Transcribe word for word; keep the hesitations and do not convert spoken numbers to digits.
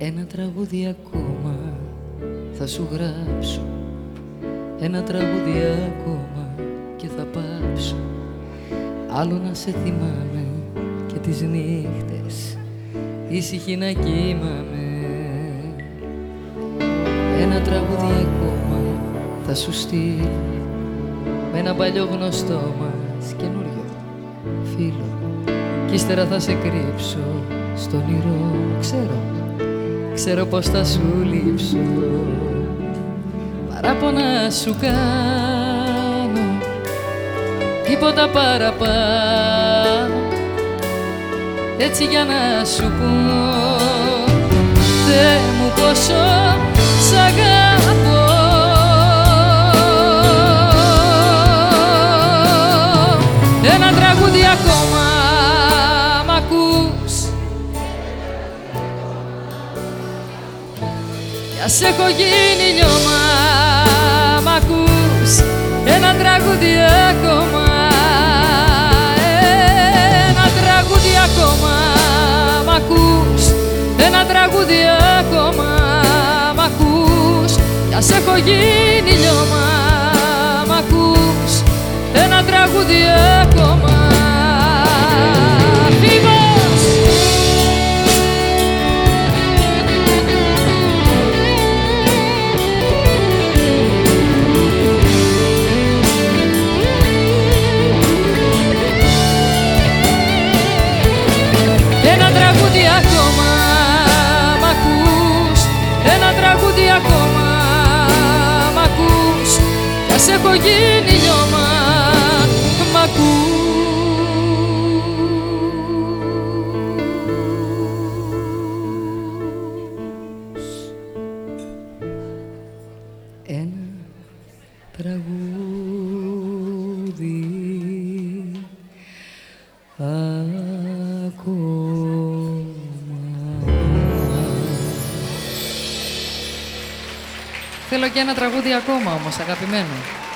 Ένα τραγούδι ακόμα θα σου γράψω, ένα τραγούδι ακόμα και θα πάψω. Άλλο να σε θυμάμαι και τις νύχτες ήσυχη να κοιμάμαι. Ένα τραγούδι ακόμα θα σου στείλω με ένα παλιό γνωστό μας καινούριο φίλο, κι ύστερα θα σε κρύψω στον όνειρο. Ξέρω, ξέρω πως θα σου λείψω. Παράπονα σου κάνω, τίποτα παραπάνω, έτσι για να σου πω, Θεέ μου πόσο σ' αγαπώ. Ένα τραγούδι ακόμα μ' ακούς, κι ας έχω γίνει λιώμα. Μ' ακούς, ένα τραγούδι ακόμα, ένα τραγούδι ακόμα. Μ' ακούς, ένα τραγούδι ακόμα. Μ' ακούς, κι ας έχω γίνει λιώμα. Μ' ακούς, ένα τραγούδι ακόμα. Φίβος! Ένα τραγούδι ακόμα, μ' ακούς, ένα τραγούδι ακόμα. Μ' ακούς, κι ας έχω γίνει λιώμα. Μ' ακούς. Ένα τραγούδι ακόμα. Θέλω και ένα τραγούδι ακόμα όμως, αγαπημένο.